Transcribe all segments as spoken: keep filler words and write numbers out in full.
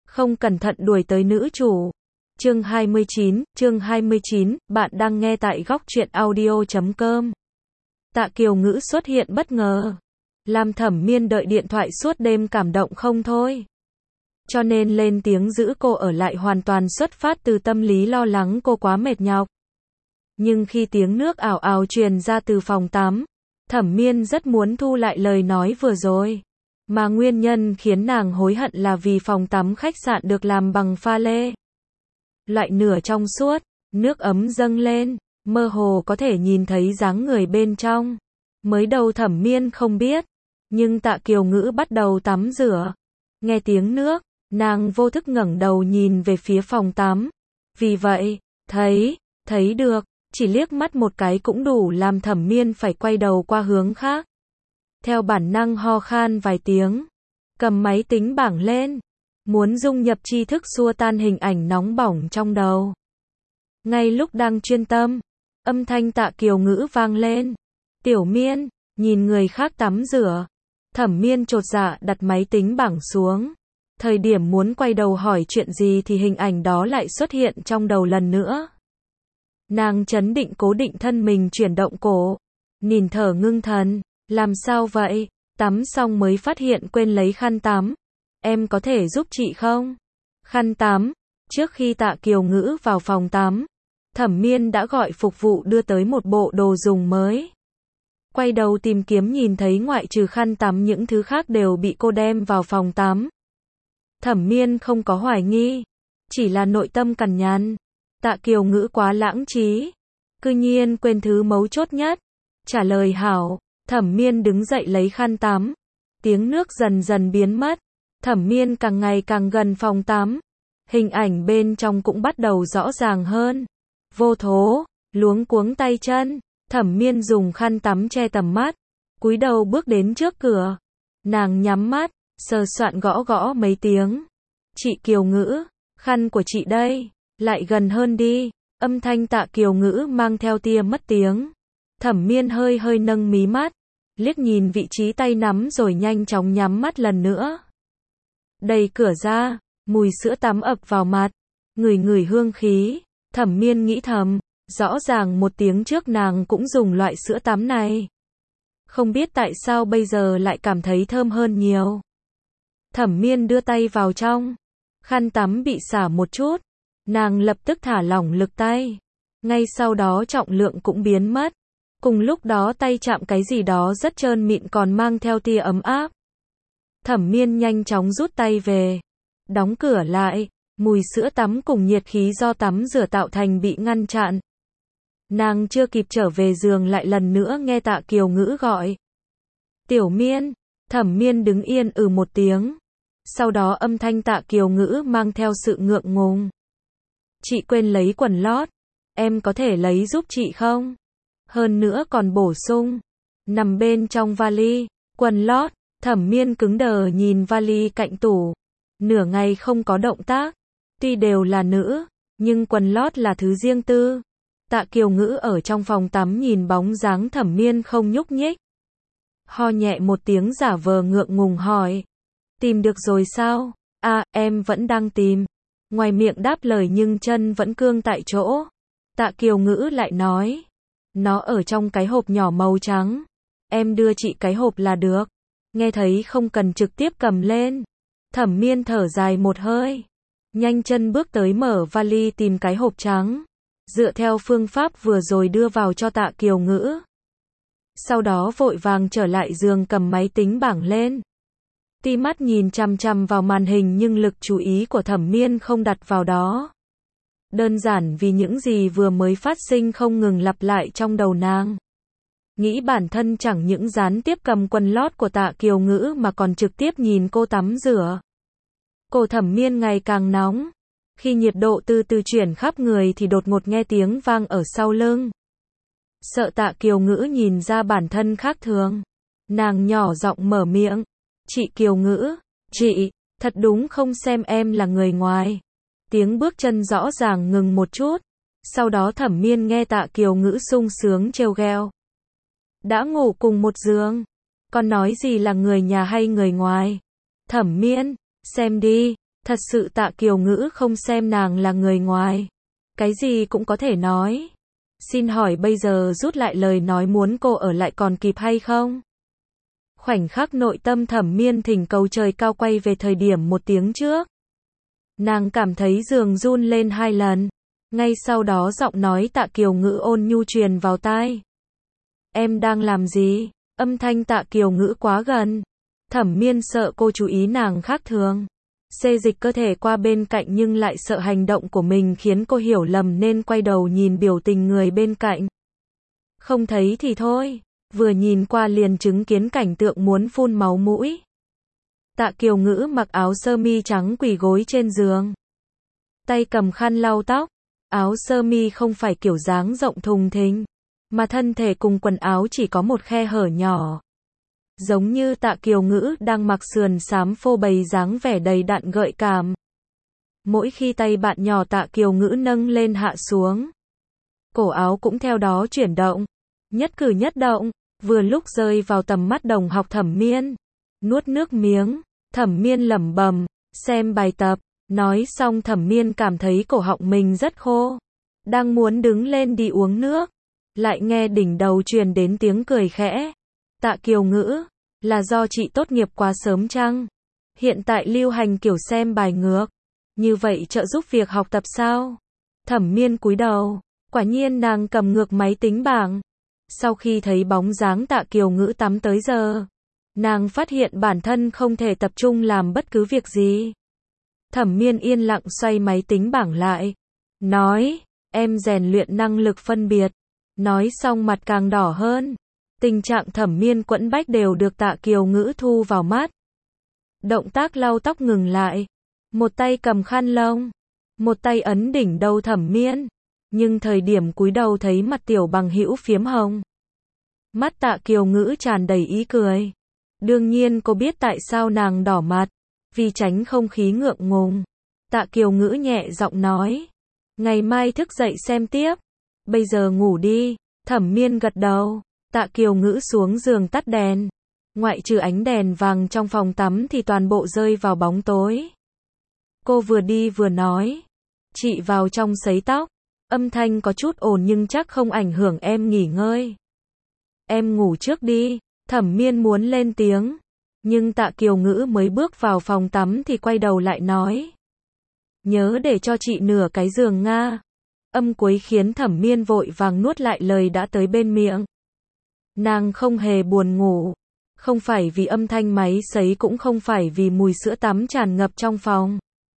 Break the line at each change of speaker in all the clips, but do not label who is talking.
không cẩn thận đuổi tới nữ chủ. Chương hai mươi chín, chương hai mươi chín, bạn đang nghe tại góc truyện audio chấm com. Tạ Kiều Ngữ xuất hiện bất ngờ, làm Thẩm Miên đợi điện thoại suốt đêm cảm động không thôi. Cho nên lên tiếng giữ cô ở lại hoàn toàn xuất phát từ tâm lý lo lắng cô quá mệt nhọc. Nhưng khi tiếng nước ào ào truyền ra từ phòng tắm, Thẩm Miên rất muốn thu lại lời nói vừa rồi. Mà nguyên nhân khiến nàng hối hận là vì phòng tắm khách sạn được làm bằng pha lê. Loại nửa trong suốt, nước ấm dâng lên, mơ hồ có thể nhìn thấy dáng người bên trong. Mới đầu Thẩm Miên không biết, nhưng Tạ Kiều Ngữ bắt đầu tắm rửa. Nghe tiếng nước, nàng vô thức ngẩng đầu nhìn về phía phòng tắm. Vì vậy, thấy, thấy được, chỉ liếc mắt một cái cũng đủ làm Thẩm Miên phải quay đầu qua hướng khác. Theo bản năng ho khan vài tiếng, cầm máy tính bảng lên, muốn dung nhập tri thức xua tan hình ảnh nóng bỏng trong đầu. Ngay lúc đang chuyên tâm, âm thanh Tạ Kiều Ngữ vang lên. Tiểu Miên, nhìn người khác tắm rửa. Thẩm Miên chột dạ đặt máy tính bảng xuống. Thời điểm muốn quay đầu hỏi chuyện gì thì hình ảnh đó lại xuất hiện trong đầu lần nữa. Nàng trấn định cố định thân mình chuyển động cổ, nín thở ngưng thần. Làm sao vậy? Tắm xong mới phát hiện quên lấy khăn tắm. Em có thể giúp chị không? Khăn tắm. Trước khi Tạ Kiều Ngữ vào phòng tắm, Thẩm Miên đã gọi phục vụ đưa tới một bộ đồ dùng mới. Quay đầu tìm kiếm nhìn thấy ngoại trừ khăn tắm những thứ khác đều bị cô đem vào phòng tắm. Thẩm Miên không có hoài nghi, chỉ là nội tâm cằn nhằn. Tạ Kiều Ngữ quá lãng trí, cư nhiên quên thứ mấu chốt nhất. Trả lời hảo. Thẩm Miên đứng dậy lấy khăn tắm. Tiếng nước dần dần biến mất. Thẩm Miên càng ngày càng gần phòng tắm. Hình ảnh bên trong cũng bắt đầu rõ ràng hơn. Vô thố, luống cuống tay chân. Thẩm Miên dùng khăn tắm che tầm mắt. Cúi đầu bước đến trước cửa. Nàng nhắm mắt, sờ soạn gõ gõ mấy tiếng. Chị Kiều Ngữ, khăn của chị đây. Lại gần hơn đi. Âm thanh Tạ Kiều Ngữ mang theo tia mất tiếng. Thẩm Miên hơi hơi nâng mí mắt. Liếc nhìn vị trí tay nắm rồi nhanh chóng nhắm mắt lần nữa. Đẩy cửa ra, mùi sữa tắm ập vào mặt, ngửi ngửi hương khí. Thẩm Miên nghĩ thầm, rõ ràng một tiếng trước nàng cũng dùng loại sữa tắm này. Không biết tại sao bây giờ lại cảm thấy thơm hơn nhiều. Thẩm Miên đưa tay vào trong, khăn tắm bị xả một chút, nàng lập tức thả lỏng lực tay. Ngay sau đó trọng lượng cũng biến mất. Cùng lúc đó tay chạm cái gì đó rất trơn mịn còn mang theo tia ấm áp. Thẩm Miên nhanh chóng rút tay về, đóng cửa lại, mùi sữa tắm cùng nhiệt khí do tắm rửa tạo thành bị ngăn chặn. Nàng chưa kịp trở về giường lại lần nữa nghe Tạ Kiều Ngữ gọi. Tiểu Miên, Thẩm Miên đứng yên ừ một tiếng. Sau đó âm thanh Tạ Kiều Ngữ mang theo sự ngượng ngùng. Chị quên lấy quần lót, em có thể lấy giúp chị không? Hơn nữa còn bổ sung, nằm bên trong vali, quần lót. Thẩm Miên cứng đờ nhìn vali cạnh tủ, nửa ngày không có động tác. Tuy đều là nữ, nhưng quần lót là thứ riêng tư. Tạ Kiều Ngữ ở trong phòng tắm nhìn bóng dáng Thẩm Miên không nhúc nhích. Ho nhẹ một tiếng giả vờ ngượng ngùng hỏi. Tìm được rồi sao? À, em vẫn đang tìm. Ngoài miệng đáp lời nhưng chân vẫn cương tại chỗ. Tạ Kiều Ngữ lại nói. Nó ở trong cái hộp nhỏ màu trắng. Em đưa chị cái hộp là được. Nghe thấy không cần trực tiếp cầm lên. Thẩm Miên thở dài một hơi. Nhanh chân bước tới mở vali tìm cái hộp trắng. Dựa theo phương pháp vừa rồi đưa vào cho Tạ Kiều Ngữ. Sau đó vội vàng trở lại giường cầm máy tính bảng lên. Ti mắt nhìn chằm chằm vào màn hình nhưng lực chú ý của Thẩm Miên không đặt vào đó. Đơn giản vì những gì vừa mới phát sinh không ngừng lặp lại trong đầu nàng. Nghĩ bản thân chẳng những gián tiếp cầm quần lót của Tạ Kiều Ngữ mà còn trực tiếp nhìn cô tắm rửa. Cổ Thẩm Miên ngày càng nóng. Khi nhiệt độ từ từ chuyển khắp người thì đột ngột nghe tiếng vang ở sau lưng. Sợ Tạ Kiều Ngữ nhìn ra bản thân khác thường. Nàng nhỏ giọng mở miệng. Chị Kiều Ngữ, chị, thật đúng không xem em là người ngoài. Tiếng bước chân rõ ràng ngừng một chút. Sau đó Thẩm Miên nghe Tạ Kiều Ngữ sung sướng trêu ghẹo. Đã ngủ cùng một giường, còn nói gì là người nhà hay người ngoài? Thẩm Miên, xem đi, Thật sự Tạ Kiều Ngữ không xem nàng là người ngoài. Cái gì cũng có thể nói. Xin hỏi bây giờ rút lại lời nói muốn cô ở lại còn kịp hay không? Khoảnh khắc nội tâm Thẩm Miên thỉnh cầu trời cao quay về thời điểm một tiếng trước. Nàng cảm thấy giường run lên hai lần. Ngay sau đó giọng nói Tạ Kiều Ngữ ôn nhu truyền vào tai. Em đang làm gì? Âm thanh Tạ Kiều Ngữ quá gần. Thẩm Miên sợ cô chú ý nàng khác thường. Xê dịch cơ thể qua bên cạnh nhưng lại sợ hành động của mình khiến cô hiểu lầm nên quay đầu nhìn biểu tình người bên cạnh. Không thấy thì thôi, vừa nhìn qua liền chứng kiến cảnh tượng muốn phun máu mũi. Tạ Kiều Ngữ mặc áo sơ mi trắng quỳ gối trên giường. Tay cầm khăn lau tóc, áo sơ mi không phải kiểu dáng rộng thùng thình, mà thân thể cùng quần áo chỉ có một khe hở nhỏ. Giống như Tạ Kiều Ngữ đang mặc sườn xám phô bày dáng vẻ đầy đặn gợi cảm. Mỗi khi tay bạn nhỏ Tạ Kiều Ngữ nâng lên hạ xuống, cổ áo cũng theo đó chuyển động, nhất cử nhất động, vừa lúc rơi vào tầm mắt đồng học Thẩm Miên. Nuốt nước miếng, Thẩm Miên lẩm bẩm, xem bài tập, nói xong Thẩm Miên cảm thấy cổ họng mình rất khô, đang muốn đứng lên đi uống nước, lại nghe đỉnh đầu truyền đến tiếng cười khẽ. Tạ Kiều Ngữ, là do chị tốt nghiệp quá sớm chăng? Hiện tại lưu hành kiểu xem bài ngược, như vậy trợ giúp việc học tập sao? Thẩm Miên cúi đầu, quả nhiên nàng cầm ngược máy tính bảng. Sau khi thấy bóng dáng Tạ Kiều Ngữ tắm tới giờ, nàng phát hiện bản thân không thể tập trung làm bất cứ việc gì. Thẩm Miên yên lặng xoay máy tính bảng lại, nói, em rèn luyện năng lực phân biệt. Nói xong mặt càng đỏ hơn. Tình trạng Thẩm Miên quẫn bách đều được Tạ Kiều Ngữ thu vào mắt. Động tác lau tóc ngừng lại. Một tay cầm khăn lông, một tay ấn đỉnh đầu Thẩm Miên. Nhưng thời điểm cúi đầu thấy mặt tiểu bằng hữu phiếm hồng. Mắt Tạ Kiều Ngữ tràn đầy ý cười. Đương nhiên cô biết tại sao nàng đỏ mặt. Vì tránh không khí ngượng ngùng. Tạ Kiều Ngữ nhẹ giọng nói. Ngày mai thức dậy xem tiếp. Bây giờ ngủ đi. Thẩm Miên gật đầu. Tạ Kiều Ngữ xuống giường tắt đèn. Ngoại trừ ánh đèn vàng trong phòng tắm thì toàn bộ rơi vào bóng tối. Cô vừa đi vừa nói. Chị vào trong sấy tóc. Âm thanh có chút ồn nhưng chắc không ảnh hưởng em nghỉ ngơi. Em ngủ trước đi. Thẩm Miên muốn lên tiếng. Nhưng Tạ Kiều Ngữ mới bước vào phòng tắm thì quay đầu lại nói. Nhớ để cho chị nửa cái giường Nga. Âm cuối khiến Thẩm Miên vội vàng nuốt lại lời đã tới bên miệng. Nàng không hề buồn ngủ. Không phải vì âm thanh máy sấy cũng không phải vì mùi sữa tắm tràn ngập trong phòng.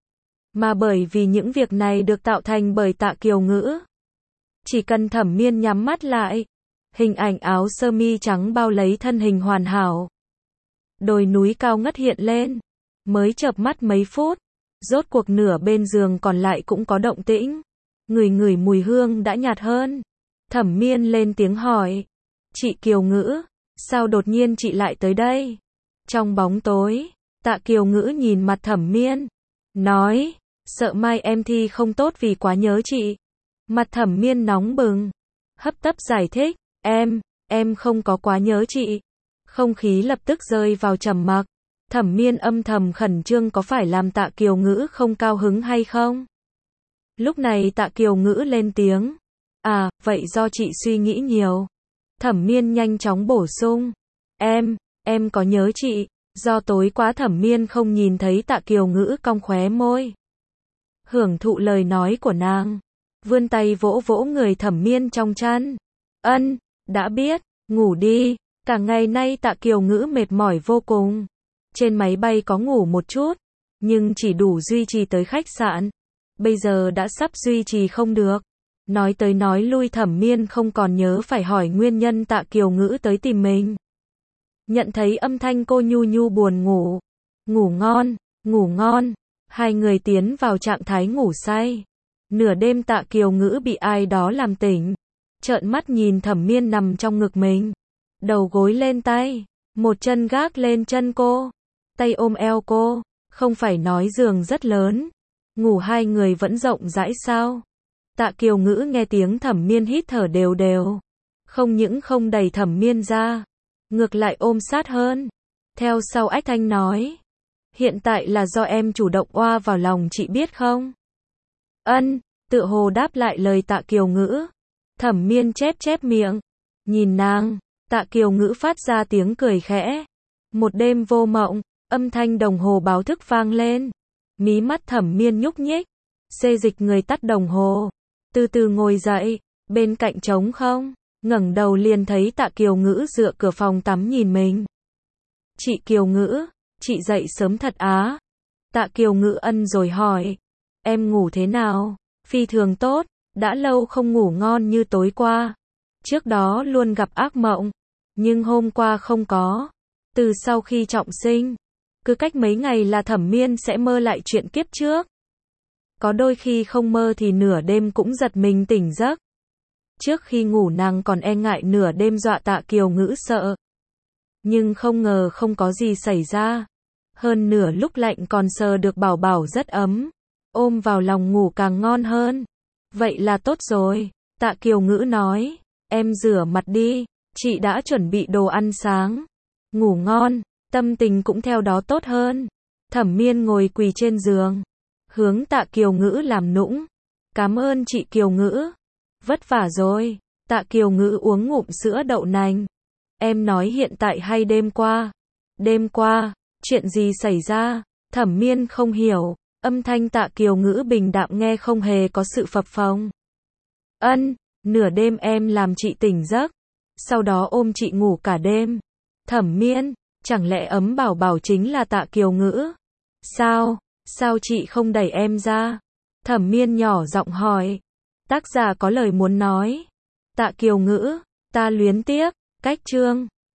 Mà bởi vì những việc này được tạo thành bởi Tạ Kiều Ngữ. Chỉ cần Thẩm Miên nhắm mắt lại. Hình ảnh áo sơ mi trắng bao lấy thân hình hoàn hảo. Đồi núi cao ngất hiện lên. Mới chợp mắt mấy phút. Rốt cuộc nửa bên giường còn lại cũng có động tĩnh. Ngửi ngửi mùi hương đã nhạt hơn. Thẩm Miên lên tiếng hỏi. Chị Kiều Ngữ, sao đột nhiên chị lại tới đây? Trong bóng tối, Tạ Kiều Ngữ nhìn mặt Thẩm Miên. Nói, sợ mai em thi không tốt vì quá nhớ chị. Mặt Thẩm Miên nóng bừng. Hấp tấp giải thích, em, em không có quá nhớ chị. Không khí lập tức rơi vào trầm mặc. Thẩm Miên âm thầm khẩn trương có phải làm Tạ Kiều Ngữ không cao hứng hay không? Lúc này Tạ Kiều Ngữ lên tiếng. À, vậy do chị suy nghĩ nhiều. Thẩm Miên nhanh chóng bổ sung. Em, em có nhớ chị. Do tối quá Thẩm Miên không nhìn thấy Tạ Kiều Ngữ cong khóe môi. Hưởng thụ lời nói của nàng. Vươn tay vỗ vỗ người Thẩm Miên trong chăn. Ân, đã biết, ngủ đi. Cả ngày nay Tạ Kiều Ngữ mệt mỏi vô cùng. Trên máy bay có ngủ một chút. Nhưng chỉ đủ duy trì tới khách sạn. Bây giờ đã sắp duy trì không được. Nói tới nói lui Thẩm Miên không còn nhớ phải hỏi nguyên nhân Tạ Kiều Ngữ tới tìm mình. Nhận thấy âm thanh cô nhu nhu buồn ngủ. Ngủ ngon, ngủ ngon. Hai người tiến vào trạng thái ngủ say. Nửa đêm Tạ Kiều Ngữ bị ai đó làm tỉnh. Trợn mắt nhìn Thẩm Miên nằm trong ngực mình. Đầu gối lên tay. Một chân gác lên chân cô. Tay ôm eo cô. Không phải nói giường rất lớn. Ngủ hai người vẫn rộng rãi sao? Tạ Kiều Ngữ nghe tiếng Thẩm Miên hít thở đều đều. Không những không đẩy Thẩm Miên ra. Ngược lại ôm sát hơn. Theo sau ách thanh nói. Hiện tại là do em chủ động oa vào lòng chị biết không? Ân, tựa hồ đáp lại lời Tạ Kiều Ngữ. Thẩm Miên chép chép miệng. Nhìn nàng, Tạ Kiều Ngữ phát ra tiếng cười khẽ. Một đêm vô mộng, âm thanh đồng hồ báo thức vang lên. Mí mắt Thẩm Miên nhúc nhích. Xê dịch người tắt đồng hồ. Từ từ ngồi dậy, bên cạnh trống không. Ngẩng đầu liền thấy Tạ Kiều Ngữ dựa cửa phòng tắm nhìn mình. Chị Kiều Ngữ, chị dậy sớm thật á. Tạ Kiều Ngữ ân rồi hỏi. Em ngủ thế nào? Phi thường tốt, đã lâu không ngủ ngon như tối qua. Trước đó luôn gặp ác mộng, nhưng hôm qua không có. Từ sau khi trọng sinh, cứ cách mấy ngày là Thẩm Miên sẽ mơ lại chuyện kiếp trước. Có đôi khi không mơ thì nửa đêm cũng giật mình tỉnh giấc. Trước khi ngủ nàng còn e ngại nửa đêm dọa Tạ Kiều Ngữ sợ. Nhưng không ngờ không có gì xảy ra. Hơn nửa lúc lạnh còn sờ được bảo bảo rất ấm. Ôm vào lòng ngủ càng ngon hơn. Vậy là tốt rồi, Tạ Kiều Ngữ nói. Em rửa mặt đi, chị đã chuẩn bị đồ ăn sáng. Ngủ ngon, tâm tình cũng theo đó tốt hơn. Thẩm Miên ngồi quỳ trên giường. Hướng Tạ Kiều Ngữ làm nũng. Cảm ơn chị Kiều Ngữ. Vất vả rồi. Tạ Kiều Ngữ uống ngụm sữa đậu nành. Em nói hiện tại hay đêm qua? Đêm qua, chuyện gì xảy ra? Thẩm Miên không hiểu. Âm thanh Tạ Kiều Ngữ bình đạm nghe không hề có sự phập phồng. Ân, nửa đêm em làm chị tỉnh giấc. Sau đó ôm chị ngủ cả đêm. Thẩm Miên, chẳng lẽ ấm bảo bảo chính là Tạ Kiều Ngữ? Sao, sao chị không đẩy em ra? Thẩm Miên nhỏ giọng hỏi. Tác giả có lời muốn nói. Tạ Kiều Ngữ, ta luyến tiếc, cách chương.